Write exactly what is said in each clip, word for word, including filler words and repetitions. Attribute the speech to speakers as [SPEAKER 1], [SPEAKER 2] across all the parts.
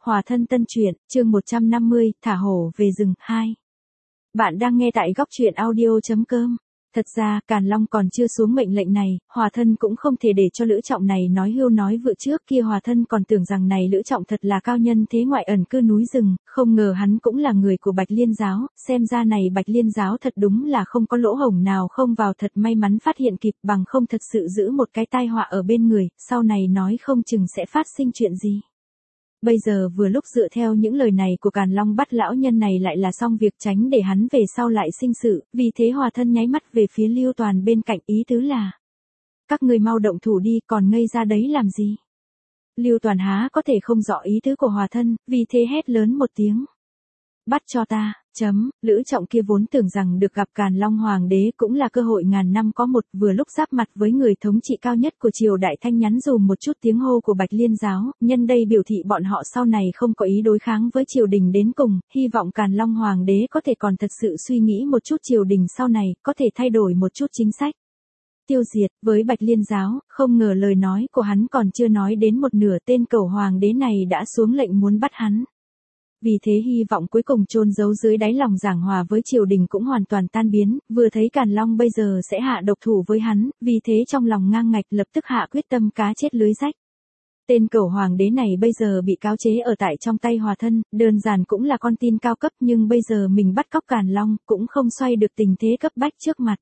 [SPEAKER 1] Hòa thân tân truyện, chương một trăm năm mươi, thả hổ về rừng, hai. Bạn đang nghe tại góc truyện audio.com. Thật ra, Càn Long còn chưa xuống mệnh lệnh này, Hòa thân cũng không thể để cho Lữ Trọng này nói hưu nói vựa trước kia. Hòa thân còn tưởng rằng này Lữ Trọng thật là cao nhân thế ngoại ẩn cư núi rừng, không ngờ hắn cũng là người của Bạch Liên giáo, xem ra này Bạch Liên giáo thật đúng là không có lỗ hổng nào không vào, thật may mắn phát hiện kịp, bằng không thật sự giữ một cái tai họa ở bên người, sau này nói không chừng sẽ phát sinh chuyện gì. Bây giờ vừa lúc dựa theo những lời này của Càn Long bắt lão nhân này lại là xong việc, tránh để hắn về sau lại sinh sự, vì thế Hòa thân nháy mắt về phía Lưu Toàn bên cạnh, ý tứ là: các người mau động thủ đi, còn ngây ra đấy làm gì? Lưu Toàn há có thể không rõ ý tứ của Hòa thân, vì thế hét lớn một tiếng: bắt cho ta, chấm. Lữ Trọng kia vốn tưởng rằng được gặp Càn Long Hoàng đế cũng là cơ hội ngàn năm có một, vừa lúc giáp mặt với người thống trị cao nhất của triều đại, thanh nhắn dùm một chút tiếng hô của Bạch Liên giáo, nhân đây biểu thị bọn họ sau này không có ý đối kháng với triều đình đến cùng, hy vọng Càn Long Hoàng đế có thể còn thật sự suy nghĩ một chút, triều đình sau này có thể thay đổi một chút chính sách. Tiêu diệt với Bạch Liên giáo, không ngờ lời nói của hắn còn chưa nói đến một nửa, tên cẩu hoàng đế này đã xuống lệnh muốn bắt hắn. Vì thế hy vọng cuối cùng chôn giấu dưới đáy lòng giảng hòa với triều đình cũng hoàn toàn tan biến, vừa thấy Càn Long bây giờ sẽ hạ độc thủ với hắn, vì thế trong lòng ngang ngạch lập tức hạ quyết tâm cá chết lưới rách. Tên cẩu hoàng đế này bây giờ bị cáo chế ở tại trong tay Hòa thân, đơn giản cũng là con tin cao cấp, nhưng bây giờ mình bắt cóc Càn Long cũng không xoay được tình thế cấp bách trước mặt.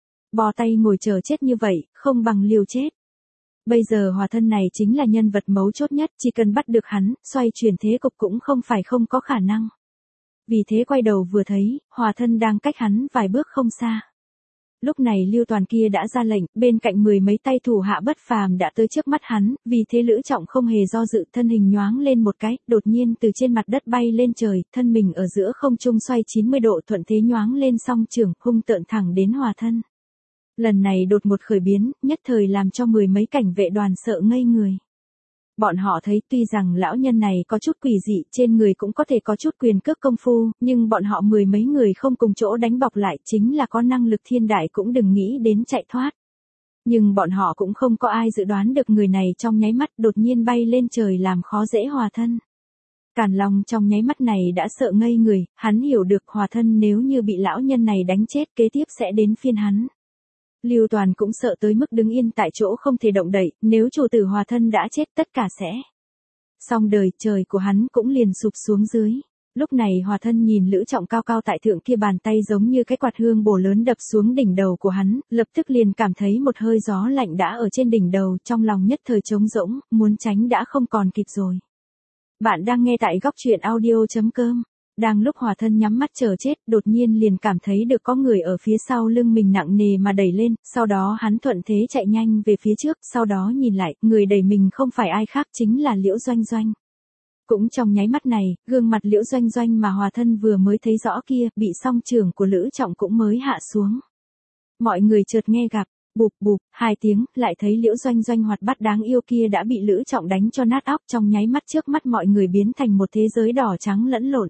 [SPEAKER 1] Bò tay ngồi chờ chết như vậy, không bằng liều chết. Bây giờ Hòa thân này chính là nhân vật mấu chốt nhất, chỉ cần bắt được hắn, xoay chuyển thế cục cũng không phải không có khả năng. Vì thế quay đầu vừa thấy, Hòa thân đang cách hắn vài bước không xa. Lúc này Lưu Toàn kia đã ra lệnh, bên cạnh mười mấy tay thủ hạ bất phàm đã tới trước mắt hắn, vì thế Lữ Trọng không hề do dự, thân hình nhoáng lên một cái, đột nhiên từ trên mặt đất bay lên trời, thân mình ở giữa không trung xoay chín mươi độ, thuận thế nhoáng lên song trưởng, hung tợn thẳng đến Hòa thân. Lần này đột một khởi biến, nhất thời làm cho mười mấy cảnh vệ đoàn sợ ngây người. Bọn họ thấy tuy rằng lão nhân này có chút quỷ dị, trên người cũng có thể có chút quyền cước công phu, nhưng bọn họ mười mấy người không cùng chỗ đánh bọc lại, chính là có năng lực thiên đại cũng đừng nghĩ đến chạy thoát. Nhưng bọn họ cũng không có ai dự đoán được người này trong nháy mắt đột nhiên bay lên trời làm khó dễ Hòa thân. Càn Long trong nháy mắt này đã sợ ngây người, hắn hiểu được Hòa thân nếu như bị lão nhân này đánh chết kế tiếp sẽ đến phiên hắn. Lưu Toàn cũng sợ tới mức đứng yên tại chỗ không thể động đậy, nếu chủ tử Hòa thân đã chết tất cả sẽ xong đời, trời của hắn cũng liền sụp xuống dưới. Lúc này Hòa thân nhìn Lữ Trọng cao cao tại thượng kia, bàn tay giống như cái quạt hương bổ lớn đập xuống đỉnh đầu của hắn, lập tức liền cảm thấy một hơi gió lạnh đã ở trên đỉnh đầu, trong lòng nhất thời trống rỗng, muốn tránh đã không còn kịp rồi. Bạn đang nghe tại góc truyện audio.com. Đang lúc Hòa thân nhắm mắt chờ chết, đột nhiên liền cảm thấy được có người ở phía sau lưng mình nặng nề mà đẩy lên, sau đó hắn thuận thế chạy nhanh về phía trước, sau đó nhìn lại, người đẩy mình không phải ai khác chính là Liễu Doanh Doanh. Cũng trong nháy mắt này, gương mặt Liễu Doanh Doanh mà Hòa thân vừa mới thấy rõ kia, bị song trưởng của Lữ Trọng cũng mới hạ xuống. Mọi người chợt nghe gặp, bụp bụp, hai tiếng, lại thấy Liễu Doanh Doanh hoạt bát đáng yêu kia đã bị Lữ Trọng đánh cho nát óc, trong nháy mắt trước mắt mọi người biến thành một thế giới đỏ trắng lẫn lộn.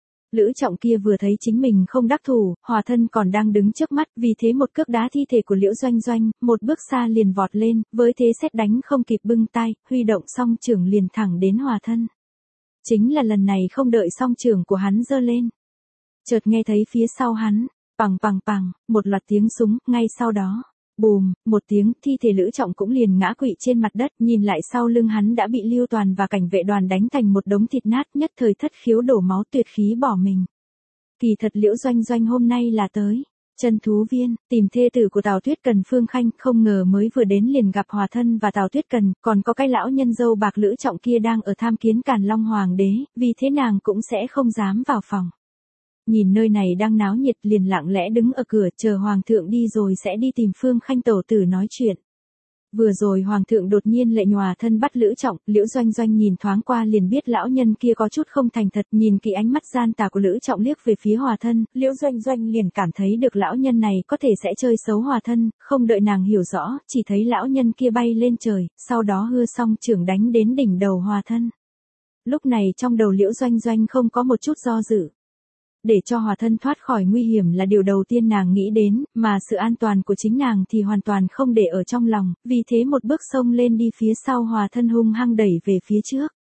[SPEAKER 1] Lữ Trọng kia vừa thấy chính mình không đắc thủ, Hòa thân còn đang đứng trước mắt, vì thế một cước đá thi thể của Liễu Doanh Doanh, một bước xa liền vọt lên, với thế sét đánh không kịp bưng tay, huy động song trưởng liền thẳng đến Hòa thân. Chính là lần này không đợi song trưởng của hắn giơ lên, chợt nghe thấy phía sau hắn, pằng pằng pằng, một loạt tiếng súng, ngay sau đó, bùm, một tiếng, thi thể Lữ Trọng cũng liền ngã quỵ trên mặt đất, nhìn lại sau lưng hắn đã bị Lưu Toàn và cảnh vệ đoàn đánh thành một đống thịt nát, nhất thời thất khiếu đổ máu, tuyệt khí bỏ mình. Kỳ thật Liễu Doanh Doanh hôm nay là tới Chân Thú Viên, tìm thê tử của Tào Tuyết Cần Phương Khanh, không ngờ mới vừa đến liền gặp Hòa thân và Tào Tuyết Cần, còn có cái lão nhân dâu bạc Lữ Trọng kia đang ở tham kiến Càn Long Hoàng đế, vì thế nàng cũng sẽ không dám vào phòng. Nhìn nơi này đang náo nhiệt liền lặng lẽ đứng ở cửa chờ Hoàng thượng đi rồi sẽ đi tìm Phương Khanh tổ tử nói chuyện. Vừa rồi Hoàng thượng đột nhiên lệ nhòa thân bắt Lữ Trọng, Liễu Doanh Doanh nhìn thoáng qua liền biết lão nhân kia có chút không thành thật, nhìn kỹ ánh mắt gian tà của Lữ Trọng liếc về phía Hòa thân, Liễu Doanh Doanh liền cảm thấy được lão nhân này có thể sẽ chơi xấu Hòa thân, không đợi nàng hiểu rõ, chỉ thấy lão nhân kia bay lên trời, sau đó hưa song trưởng đánh đến đỉnh đầu Hòa thân. Lúc này trong đầu Liễu Doanh Doanh không có một chút do dự. Để cho Hòa thân thoát khỏi nguy hiểm là điều đầu tiên nàng nghĩ đến, mà sự an toàn của chính nàng thì hoàn toàn không để ở trong lòng, vì thế một bước xông lên đi phía sau Hòa thân hung hăng đẩy về phía trước.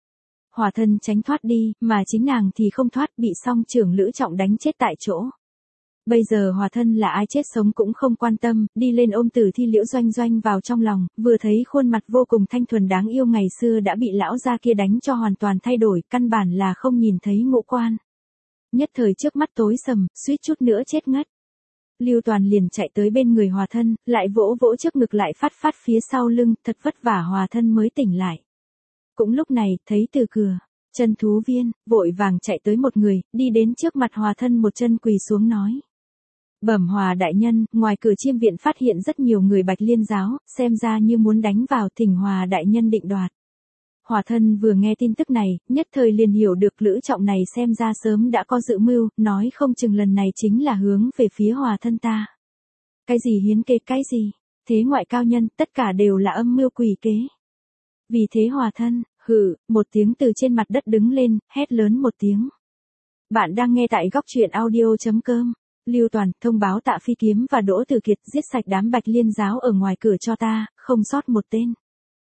[SPEAKER 1] Hòa thân tránh thoát đi, mà chính nàng thì không thoát, bị song trưởng Lữ Trọng đánh chết tại chỗ. Bây giờ hòa thân là ai chết sống cũng không quan tâm, đi lên ôm tử thi Liễu Doanh Doanh vào trong lòng, vừa thấy khuôn mặt vô cùng thanh thuần đáng yêu ngày xưa đã bị lão gia kia đánh cho hoàn toàn thay đổi, căn bản là không nhìn thấy ngũ quan. Nhất thời trước mắt tối sầm, suýt chút nữa chết ngất. Lưu Toàn liền chạy tới bên người hòa thân, lại vỗ vỗ trước ngực lại phát phát phía sau lưng, thật vất vả hòa thân mới tỉnh lại. Cũng lúc này, thấy từ cửa, Chân Thú Viên, vội vàng chạy tới một người, đi đến trước mặt hòa thân một chân quỳ xuống nói. Bẩm Hòa đại nhân, ngoài cửa Chiêm viện phát hiện rất nhiều người Bạch Liên giáo, xem ra như muốn đánh vào, thỉnh Hòa đại nhân định đoạt. Hòa thân vừa nghe tin tức này, nhất thời liền hiểu được Lữ Trọng này xem ra sớm đã có dự mưu, nói không chừng lần này chính là hướng về phía hòa thân ta. Cái gì hiến kế cái gì, thế ngoại cao nhân, tất cả đều là âm mưu quỷ kế. Vì thế hòa thân, hừ, một tiếng từ trên mặt đất đứng lên, hét lớn một tiếng. Bạn đang nghe tại góc truyện audio chấm com. Lưu Toàn, thông báo Tạ Phi Kiếm và Đỗ Tử Kiệt giết sạch đám Bạch Liên giáo ở ngoài cửa cho ta, không sót một tên.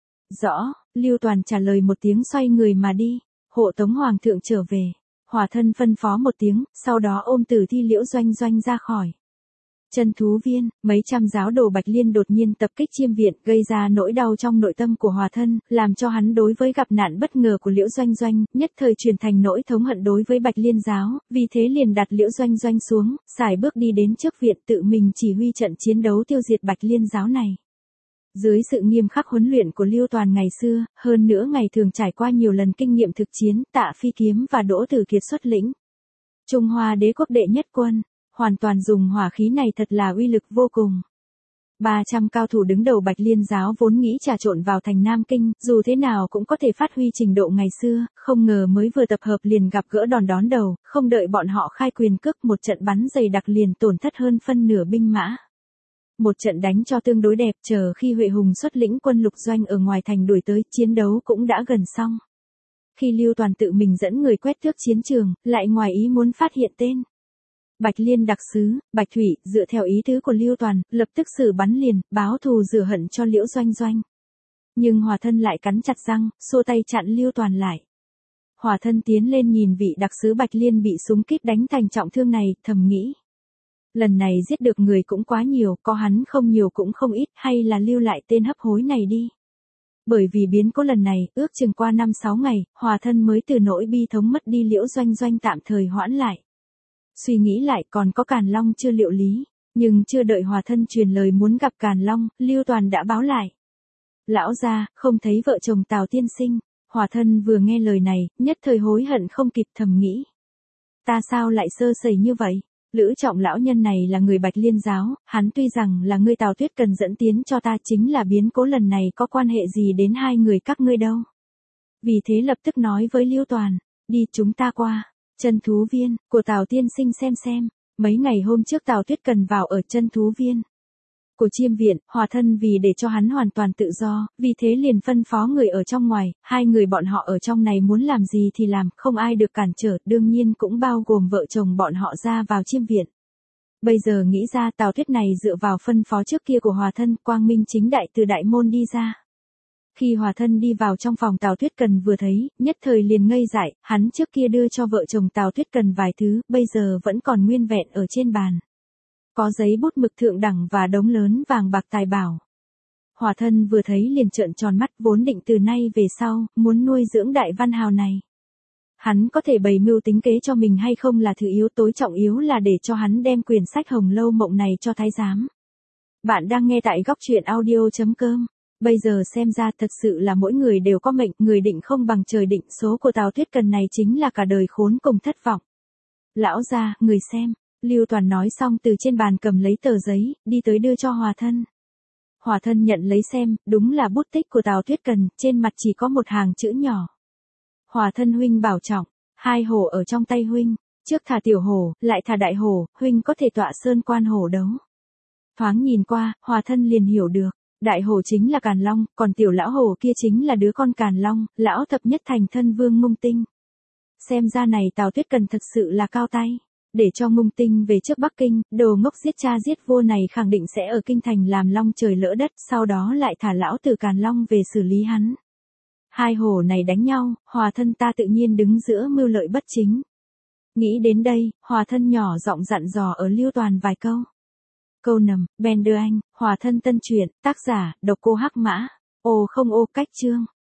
[SPEAKER 1] Rõ, Lưu Toàn trả lời một tiếng xoay người mà đi, hộ tống hoàng thượng trở về. Hòa thân phân phó một tiếng, sau đó ôm tử thi Liễu Doanh Doanh ra khỏi. Chân Thú Viên, mấy trăm giáo đồ Bạch Liên đột nhiên tập kích Chiêm viện, gây ra nỗi đau trong nội tâm của hòa thân, làm cho hắn đối với gặp nạn bất ngờ của Liễu Doanh Doanh, nhất thời truyền thành nỗi thống hận đối với Bạch Liên giáo, vì thế liền đặt Liễu Doanh Doanh xuống, xài bước đi đến trước viện tự mình chỉ huy trận chiến đấu tiêu diệt Bạch Liên giáo này. Dưới sự nghiêm khắc huấn luyện của Lưu Toàn ngày xưa, hơn nữa ngày thường trải qua nhiều lần kinh nghiệm thực chiến, Tạ Phi Kiếm và Đỗ Tử Kiệt xuất lĩnh Trung Hoa đế quốc đệ nhất quân, hoàn toàn dùng hỏa khí này thật là uy lực vô cùng. ba trăm cao thủ đứng đầu Bạch Liên giáo vốn nghĩ trà trộn vào thành Nam Kinh, dù thế nào cũng có thể phát huy trình độ ngày xưa, không ngờ mới vừa tập hợp liền gặp gỡ đòn đón đầu, không đợi bọn họ khai quyền cước một trận bắn dày đặc liền tổn thất hơn phân nửa binh mã. Một trận đánh cho tương đối đẹp, chờ khi Huệ Hùng xuất lĩnh quân lục doanh ở ngoài thành đuổi tới, chiến đấu cũng đã gần xong. Khi Lưu Toàn tự mình dẫn người quét tước chiến trường, lại ngoài ý muốn phát hiện tên Bạch Liên đặc sứ, Bạch Thủy, dựa theo ý tứ của Lưu Toàn, lập tức xử bắn liền, báo thù rửa hận cho Liễu Doanh Doanh. Nhưng hòa thân lại cắn chặt răng, xua tay chặn Lưu Toàn lại. Hòa thân tiến lên nhìn vị đặc sứ Bạch Liên bị súng kíp đánh thành trọng thương này, thầm nghĩ. Lần này giết được người cũng quá nhiều, có hắn không nhiều cũng không ít, hay là lưu lại tên hấp hối này đi. Bởi vì biến cố lần này, ước chừng qua năm sáu ngày, hòa thân mới từ nỗi bi thống mất đi Liễu Doanh Doanh tạm thời hoãn lại. Suy nghĩ lại còn có Càn Long chưa liệu lý, nhưng chưa đợi hòa thân truyền lời muốn gặp Càn Long, Lưu Toàn đã báo lại. Lão gia, không thấy vợ chồng Tào tiên sinh, hòa thân vừa nghe lời này, nhất thời hối hận không kịp thầm nghĩ. Ta sao lại sơ sẩy như vậy? Lữ Trọng lão nhân này là người Bạch Liên giáo, hắn tuy rằng là người Tào Tuyết cần dẫn tiến cho ta chính là biến cố lần này có quan hệ gì đến hai người các ngươi đâu. Vì thế lập tức nói với Lưu Toàn, đi chúng ta qua Chân Thú Viên của Tào tiên sinh xem xem. Mấy ngày hôm trước Tào Tuyết cần vào ở Chân Thú Viên của Chiêm viện, hòa thân vì để cho hắn hoàn toàn tự do, vì thế liền phân phó người ở trong ngoài, hai người bọn họ ở trong này muốn làm gì thì làm, không ai được cản trở, đương nhiên cũng bao gồm vợ chồng bọn họ ra vào Chiêm viện. Bây giờ nghĩ ra Tào Tuyết này dựa vào phân phó trước kia của hòa thân, quang minh chính đại từ đại môn đi ra. Khi hòa thân đi vào trong phòng Tào Tuyết Cần vừa thấy, nhất thời liền ngây dại, hắn trước kia đưa cho vợ chồng Tào Tuyết Cần vài thứ, bây giờ vẫn còn nguyên vẹn ở trên bàn. Có giấy bút mực thượng đẳng và đống lớn vàng bạc tài bảo. Hòa thân vừa thấy liền trợn tròn mắt, vốn định từ nay về sau, muốn nuôi dưỡng đại văn hào này. Hắn có thể bày mưu tính kế cho mình hay không là thứ yếu, tối trọng yếu là để cho hắn đem quyển sách Hồng Lâu Mộng này cho thái giám. Bạn đang nghe tại góc truyện audio chấm com. Bây giờ xem ra thật sự là mỗi người đều có mệnh, người định không bằng trời định, số của Tào Tuyết Cần này chính là cả đời khốn cùng thất vọng. Lão gia, người xem. Lưu Toàn nói xong từ trên bàn cầm lấy tờ giấy, đi tới đưa cho hòa thân. Hòa thân nhận lấy xem, đúng là bút tích của Tào Tuyết Cần, trên mặt chỉ có một hàng chữ nhỏ. Hòa thân huynh bảo trọng, hai hổ ở trong tay huynh, trước thả tiểu hổ, lại thả đại hổ, huynh có thể tọa sơn quan hổ đấu. Thoáng nhìn qua, hòa thân liền hiểu được, đại hổ chính là Càn Long, còn tiểu lão hổ kia chính là đứa con Càn Long, lão thập nhất thành thân vương Ngông Tinh. Xem ra này Tào Tuyết Cần thật sự là cao tay. Để cho Ngông Tinh về trước Bắc Kinh, đồ ngốc giết cha giết vua này khẳng định sẽ ở kinh thành làm long trời lỡ đất, sau đó lại thả lão tử Càn Long về xử lý hắn. Hai hổ này đánh nhau, hòa thân ta tự nhiên đứng giữa mưu lợi bất chính. Nghĩ đến đây, hòa thân nhỏ giọng dặn dò ở Lưu Toàn vài câu. Câu nằm, bèn đưa anh, hòa thân tân truyện, tác giả, độc cô Hắc Mã. Ô không ô cách chương.